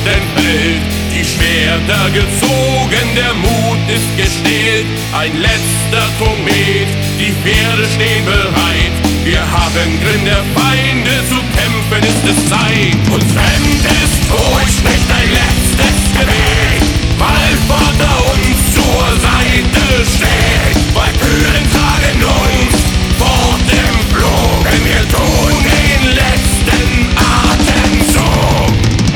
Feld. Die Schwerter gezogen, der Mut ist gestählt. Ein letzter Komet, die Pferde stehen bereit. Wir haben Grimm der Feinde, zu kämpfen ist es Zeit. Und fremd ist, wo ich spricht ein letztes Gebet, weil Vater uns zur Seite steht. Walküren tragen uns fort im Flug, denn wir tun den letzten Atemzug.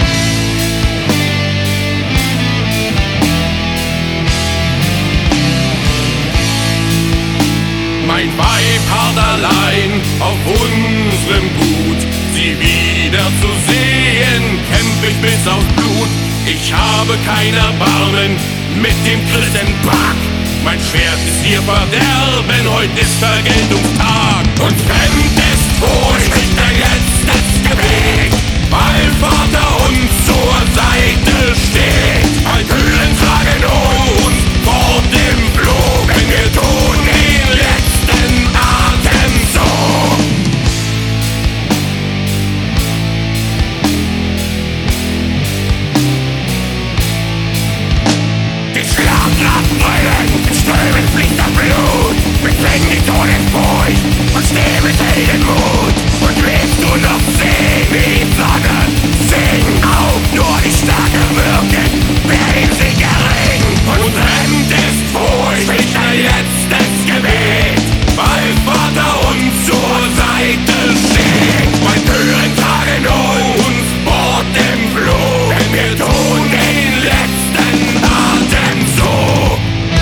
Mein Weib hart allein auf unserem Gut, sie wieder zu sehen, kämpf ich bis aufs Blut. Ich habe kein Erbarmen mit dem Christenpack. Mein Schwert ist ihr Verderben, heute ist Vergeltungstag. Und fremd ist, wo spricht ein letztes Gebet, weil Vater uns zur Seite steht. Walküren tragen uns fort im Flug, wenn wir tun den letzten Atemzug. Die Schlagkraft brüllen, in Strömen fließt das Blut. Wir zwingen die Todesfurcht und stehen mit Heldenmut. Und willst du noch sehen, wie die Sonne, sing auf, nur die Starke wirken, wer den Sieg erringt. Und fremd ist Furcht, spricht ein letztes Gebet, weil Vater uns zur Seite steht. Walküren tragen uns fort im Flug, denn wir tun den letzten Atemzug.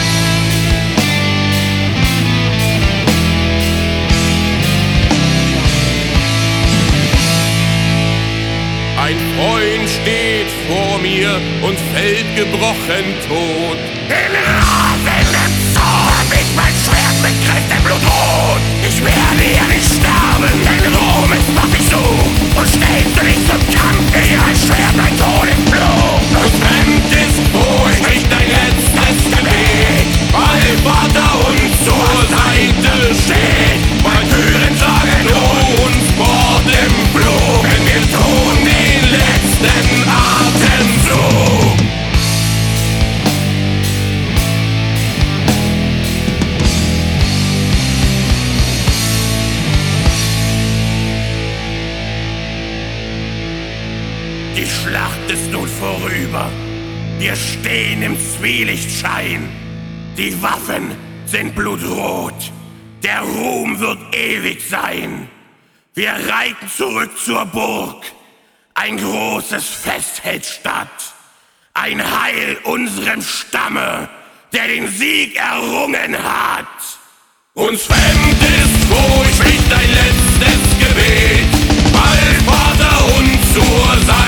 Ein Freund steht vor mir und fällt gebrochen tot. In rasendem Zorn biegt mein Schwert mit Christenblut rot. Ich werde ja nicht sterben, denn Rom ist, was ich such. Und stellst du dich zum Kampf, ehe ein Schwert ein Todesfluch. Und fremd ist, wo spricht dein letztes Gebet, weil Vater uns zur Seite steht. Walküren tragen uns fort im Flug, denn wir tun den letzten Atemzug. Die Schlacht ist nun vorüber, wir stehen im Zwielichtschein. Die Waffen sind blutrot, der Ruhm wird ewig sein. Wir reiten zurück zur Burg, ein großes Fest hält statt. Ein Heil unserem Stamme, der den Sieg errungen hat. Uns fremd ist, wo spricht ein letztes Gebet, weil Vater uns zur Seite